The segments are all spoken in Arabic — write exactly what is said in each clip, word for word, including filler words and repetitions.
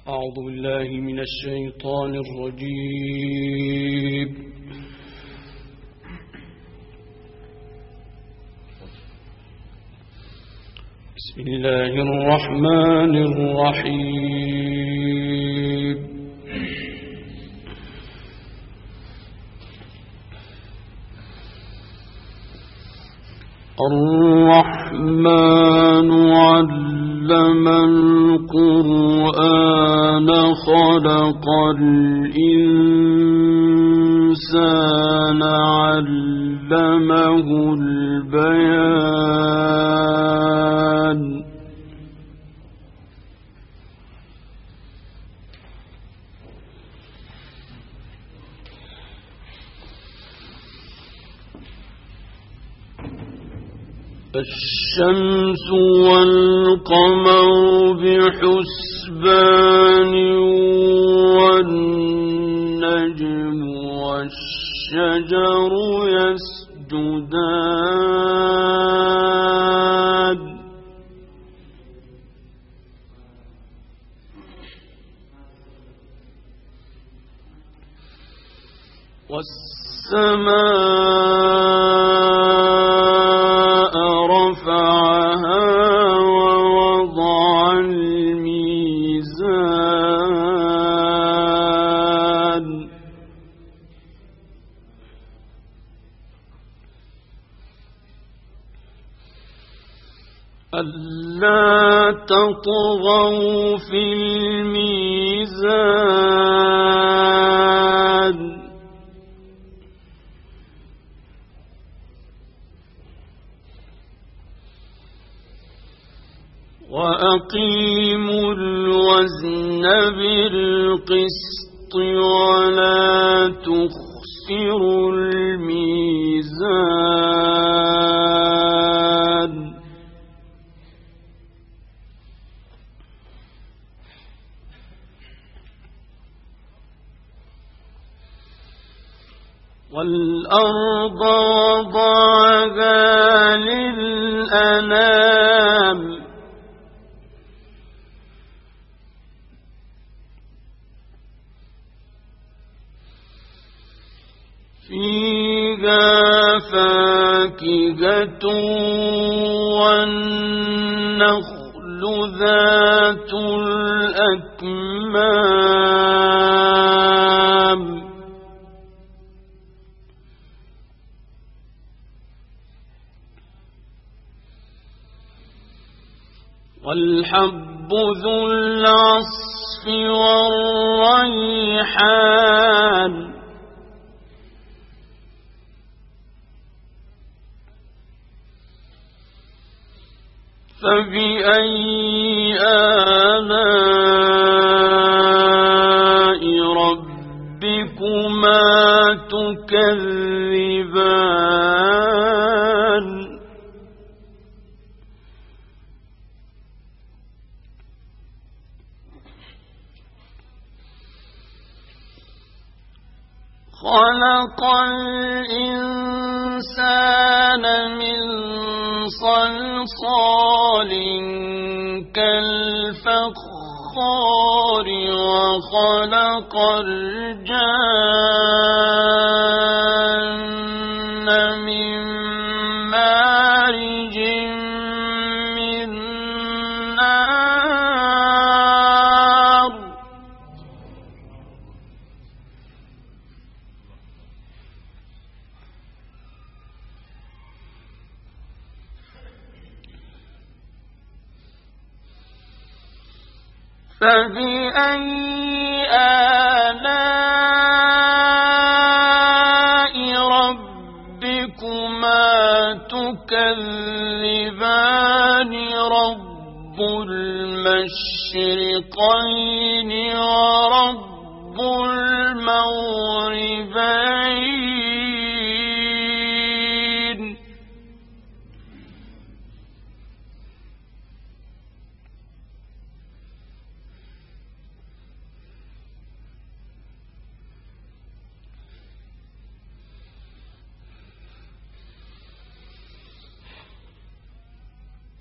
أعوذ بالله من الشيطان الرجيم. بسم الله الرحمن الرحيم. الرحمن علم القرآن خلق الإنسان علمه البيان. الشمس والقمر بحسبان والنجم والشجر يسجدان. والسماء رفعها ووضع الميزان. ألا تطغوا في الميزان. وأقيموا الوزن بالقسط ولا تخسروا الميزان. والأرض وضعها للأنام. فيها فاكهة والنخل ذات الأكمام. والحب ذو العصف والريحان. فبأي آلاء ربكما تكذبان. خلق الإنسان من صلصال كالفخار وخلق الجان من مارج من نار. فبأي آلاء ربكما تكذبان. رب المشرقين ورب المغربين.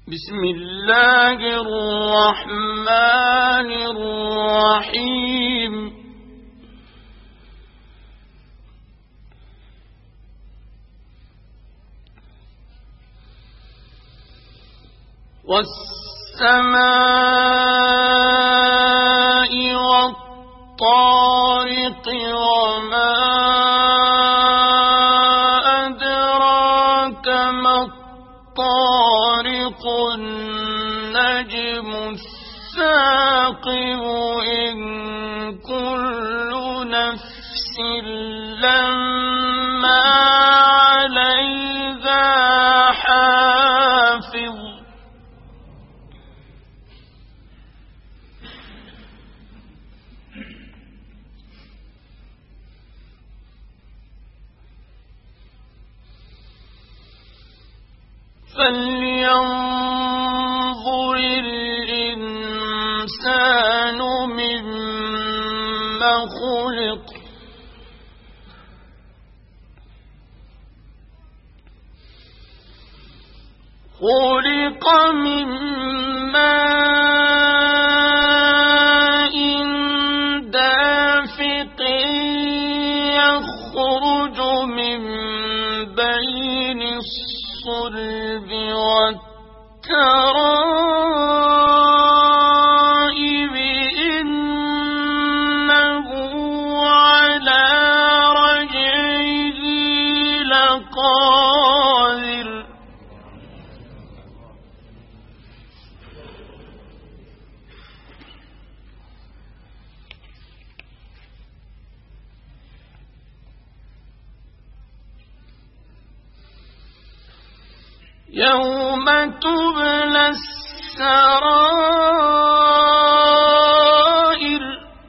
بسم الله الرحمن الرحيم والسماء والطارق وما أدراك ما الطارق النجم الثاقب إن كل نفس لما عليها حافظ فلينظر الإنسان مما خلق خلق من ماء دافق يخرج من بين الصلب والترائب إنه على رجعه لقادر يوم تبلى السرائر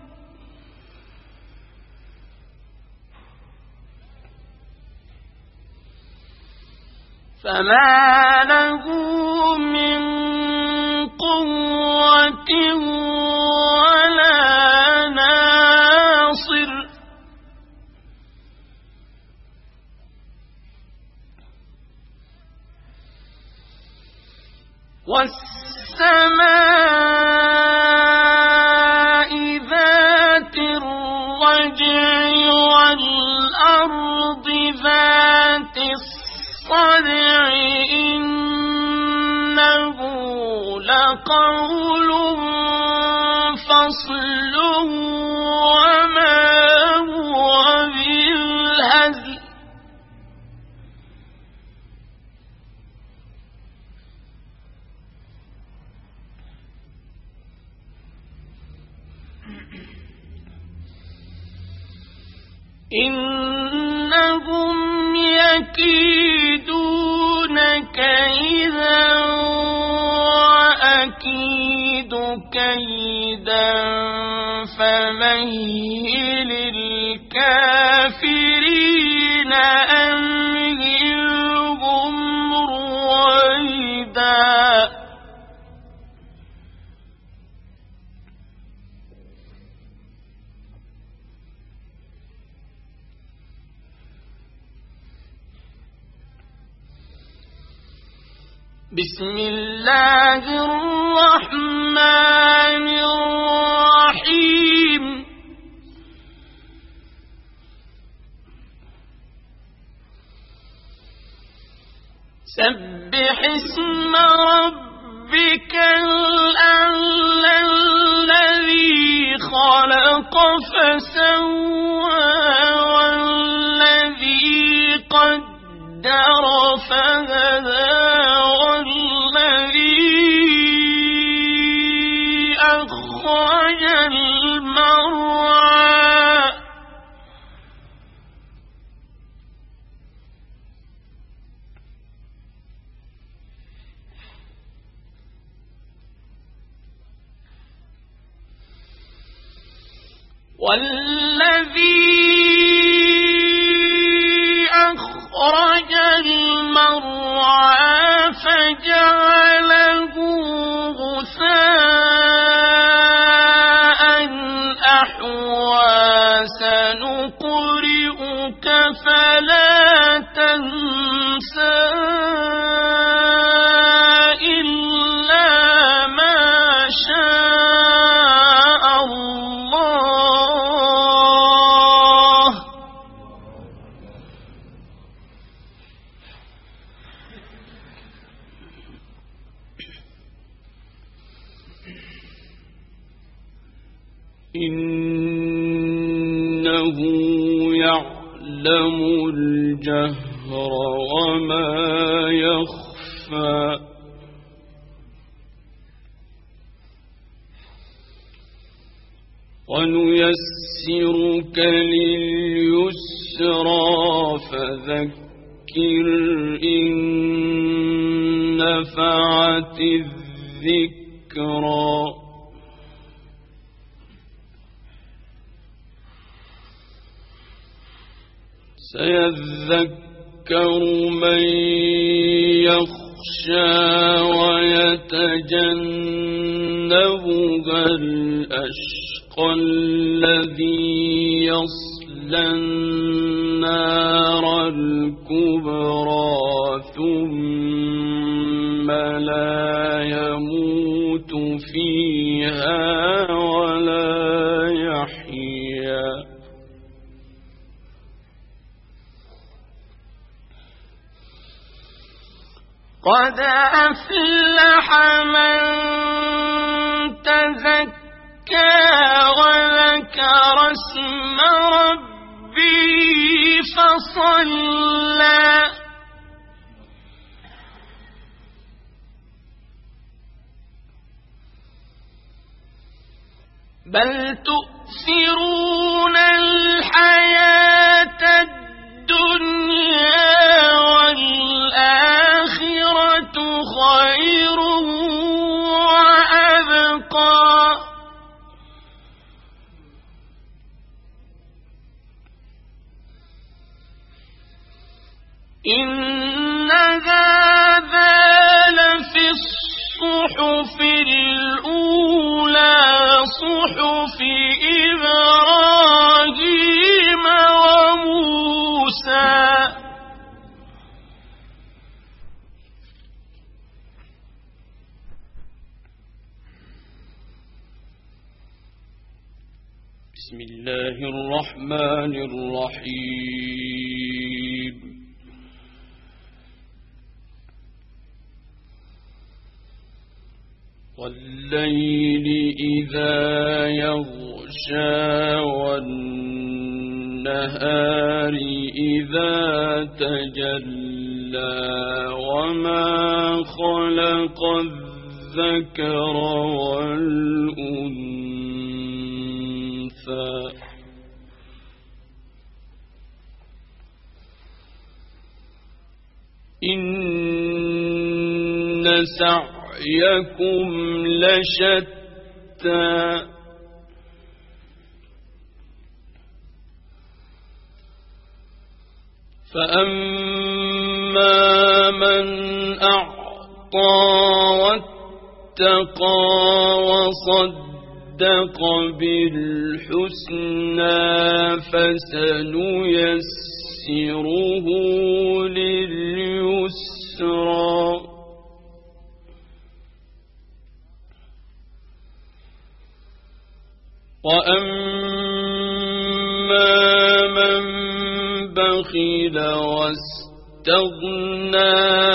فما له من قوة ولا ناصر والسماء ذات الرجع والأرض ذات الصدع إنه لقول فصل وما هو بالهزل إنهم يكيدون كيدا وأكيد كيدا فمهل الكافرين أمهلهم رويدا بسم الله الرحمن الرحيم سبح اسم ربك الأعلى الذي خلق فسوى والذي قدر فهدى أخرج المرعى والذي أخرج المرعى فجعله غثاء أحوى سنقرئك فلا تنسى إلا إنه يعلم الجهر وما يخفى ونيسرك لليسرى فذكر إن نفعت الذكرى سيذكر من يخشى ويتجنبها الأشقى الذي يصلى النار الكبرى ثم لا يموت فيها ولا يحيا قد أفلح من تزكى وذكر اسم ربه فصلى بل تؤثرون الحياة الدنيا والآخرة خير وأبقى إن هذا لفي الصحف الأولى صحف إبراهيم وموسى بسم الله الرحمن الرحيم والليل إذا يغشى والنهار إذا تجلى وما خلق الذكر والأنثى إن سعيكم لشتى فأما من أعطى واتقى وصدق بالحسنى فسنيسره لليسرى وأما من بخل واستغنى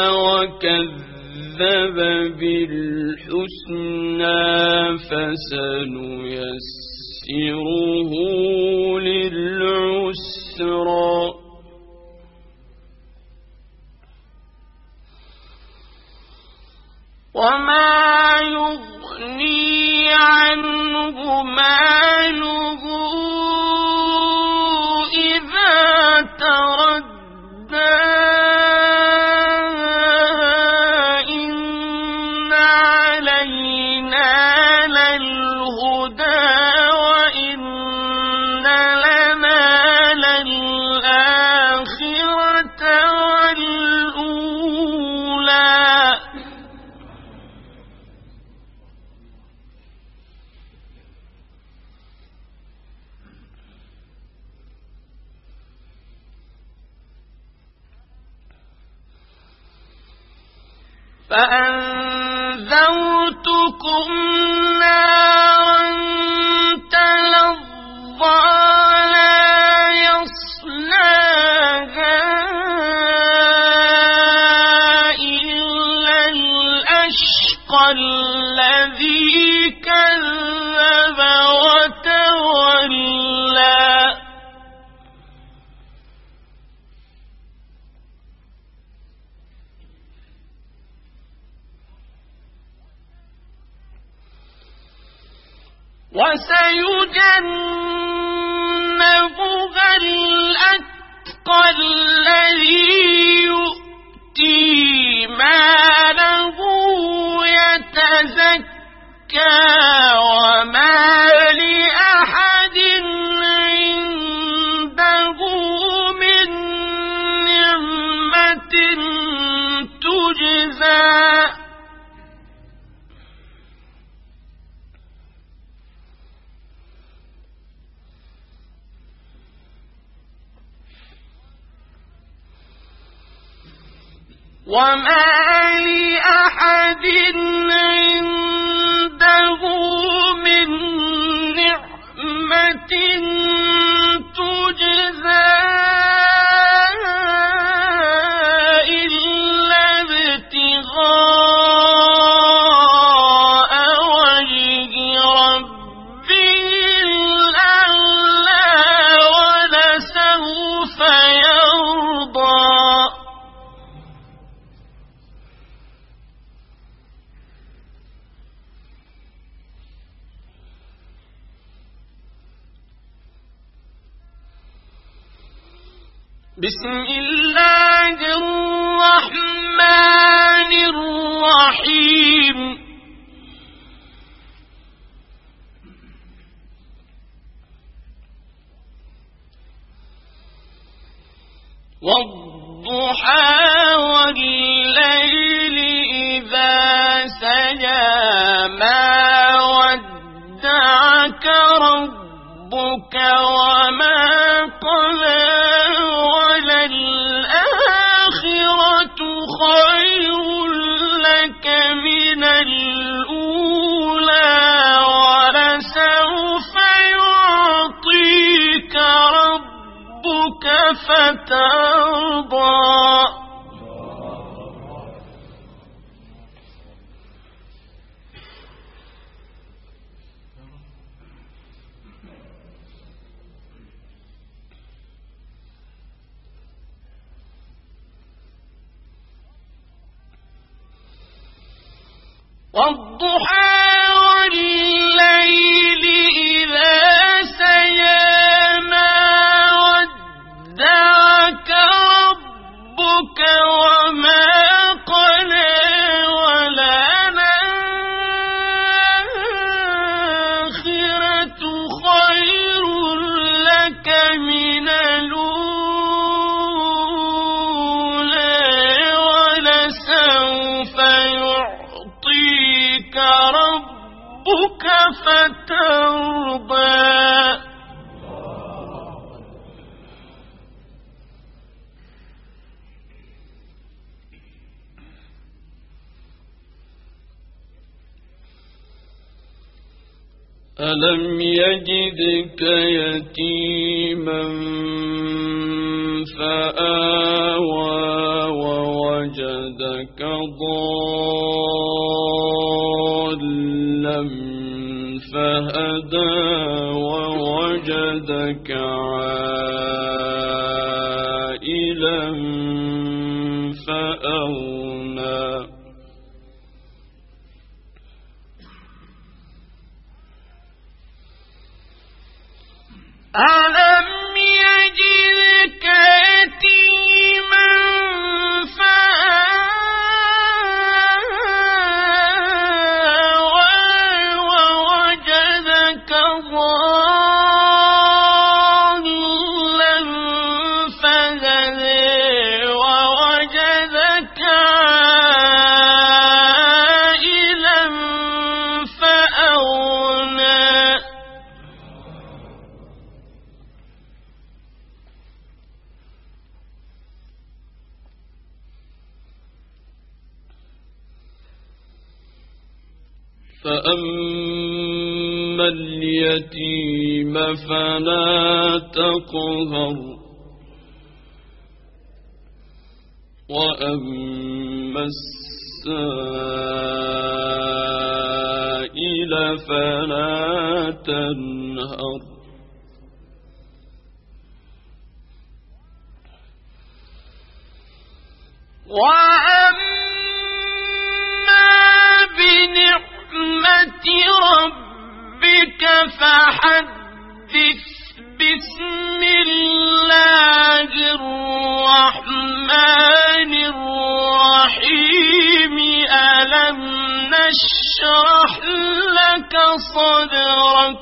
وكذب بالحسنى فسنيسره للعسرى وما يغني عنه ماله إذا تردى إن علينا للهدى وإن لنا للآخرة والأولى فأنذرتكم نارا تلظى لا يصلاها إلا الأشقى الذي كذب وتولى وسيجنبها الأتقى الذي يؤتي ماله يتزكى وما لأحد عنده من نعمة تجزى وما لأحد عنده من نعمة تجزى إلا ابتغاء وجه ربه الأعلى ولسوف يرضى بسم الله الرحمن الرحيم والضحى والليل إذا سجى ما ودعك ربك وما قلى وللآخرة خير لك من الأولى ولسوف يعطيك ربك فترضى والضحى والليل إذا سجى ما ودعك ربك وما قلى وللآخرة خير لك من الأولى ولسوف يعطيك ربك فترضى ألم يجدك يتيما فآوى ووجدك ضالا فهدى ووجدك عائلا فأغنى ألم يجدك يتيما فآوى ووجدك ضالا فهدى ووجدك عائلا فأغنى فأما اليتيم فلا تقهر وأما السائل فلا تنهر وأما بنعمة ربك فحدث بسم الله الرحمن الرحيم ألم نشرح لك صدرك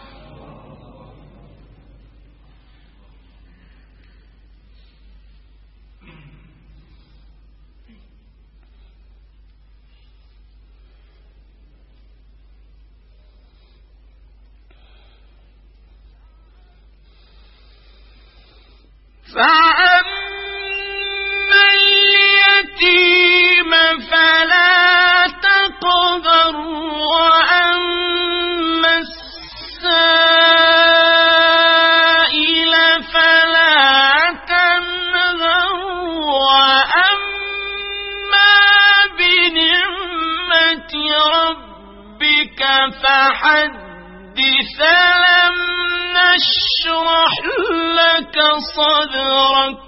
فأما اليتيم فلا تقهر وأما السائل فلا تنهر وأما بنعمة ربك فحدث لم نشرح لك صدرك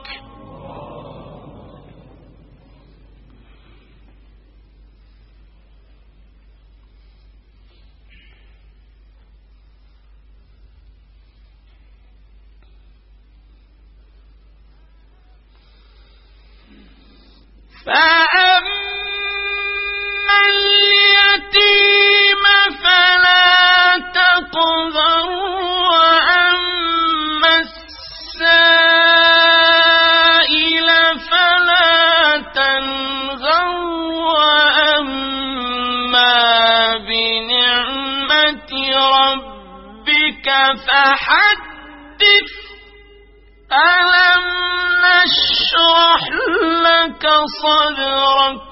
فأما اليتيم فلا تقهر وأما السائل فلا تنهر وأما بنعمة ربك فحدث ألم نشرح لك صدرك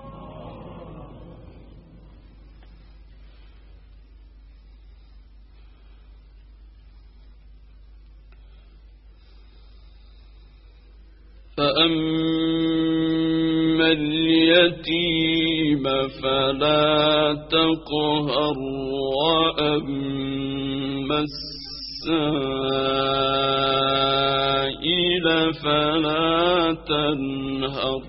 فأما اليتيم فلا تقهر وأما السائل فلا تنهر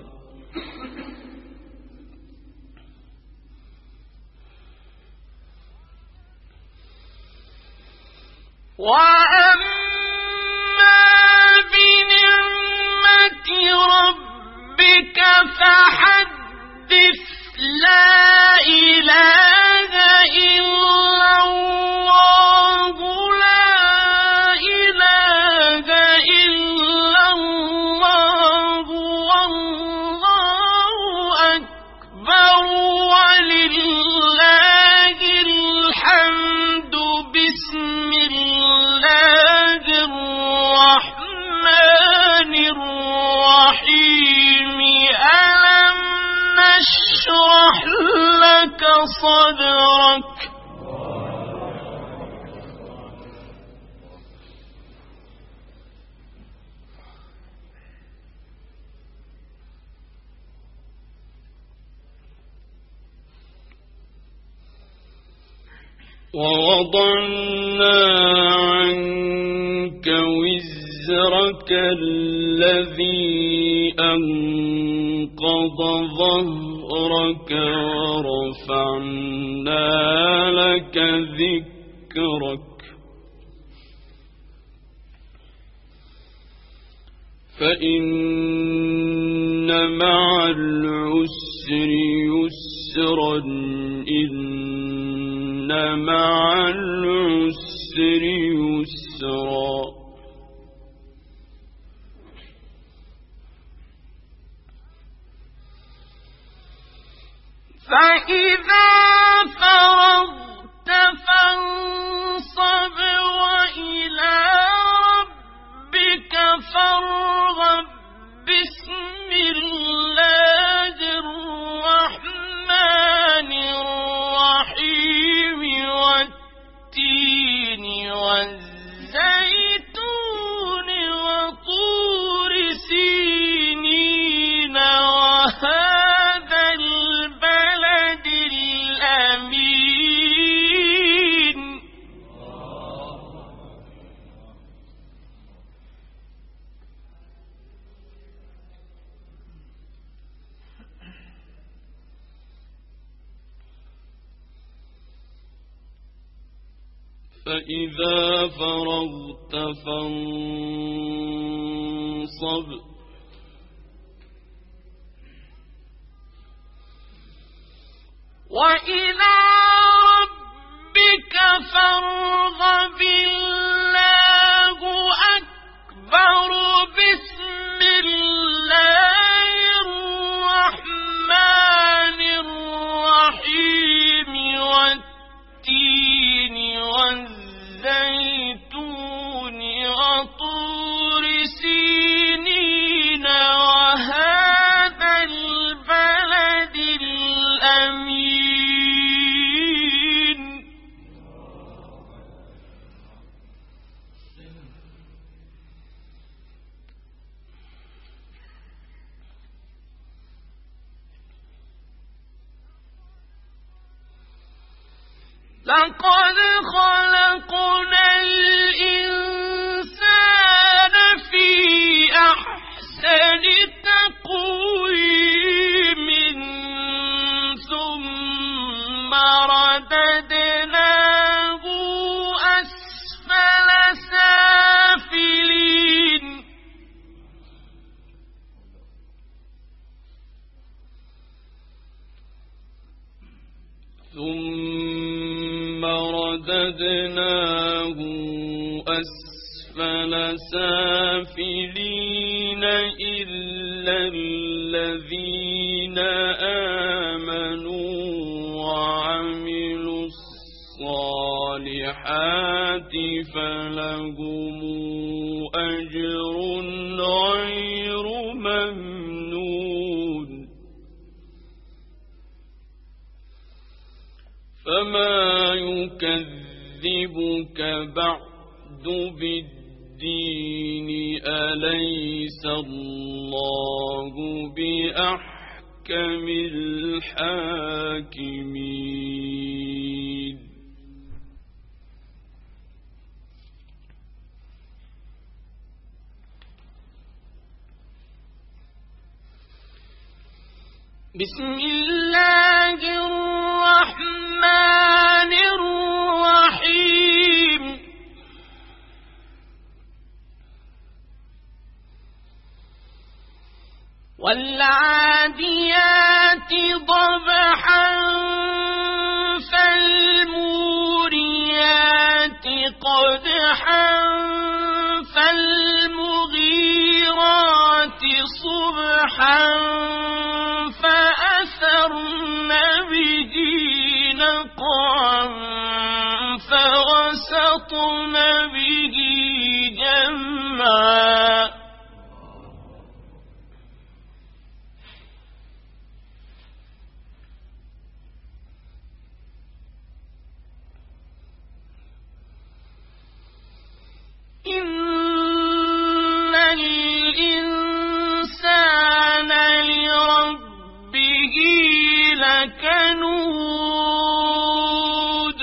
وأما بنعمة ربك فحدث لا إله إلا الله لا إله إلا الله والله أكبر ولله الحمد بسم الله الرحمن الرحيم ألم نشرح لك صدرك ووضعنا عنك وزرك الذي أنقض ظهرك ورفعنا لك ذكرك فإن مع العسر يسرا إن مع العسر يسرا فإذا فرغت فانصب وإلى ربك فارغب بسم الله الرحمن الرحيم والتين والزيتون وطور سينين وهذا البلد فإذا فرغت فانصب وإلى ربك فارغب الله أكبر بسم الله الرحمن الرحيم والتين والزيتون وطور سينين وهذا البلد الأمين لقد خلقنا الإنسان في أحسن تقويم ثم رددناه أسفل سافلين ثم رددناه أسفل سافلين إلا الذين آمنوا وعملوا الصالحات فلهم أجر غير ممنون فما يكذبك بعد بالدين أليس الله بأحكم الحاكمين بسم الله الرحمن الرحيم والعاديات ضبحا فالموريات قدحا فالمغيرات صبحا فأثرن به نقعا فوسطن به جمعا إن الإنسان لربه لكنود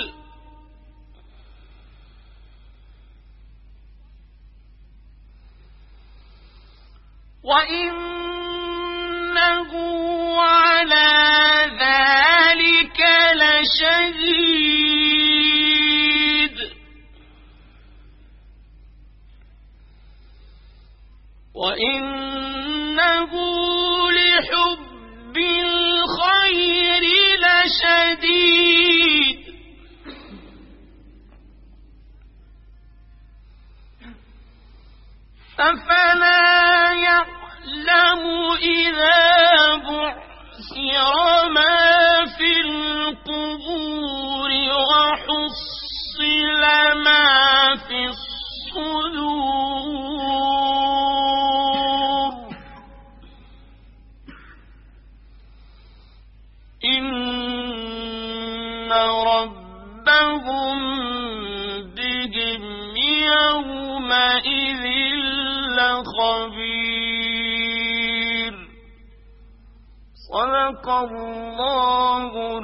وإنه على ذلك لشهيد وإنه لحب الخير لشديد أفلا يعلم إذا بعثر ما في القبور وحصل ما في الصدور إن ربهم بهم يومئذ لخبير صدق الله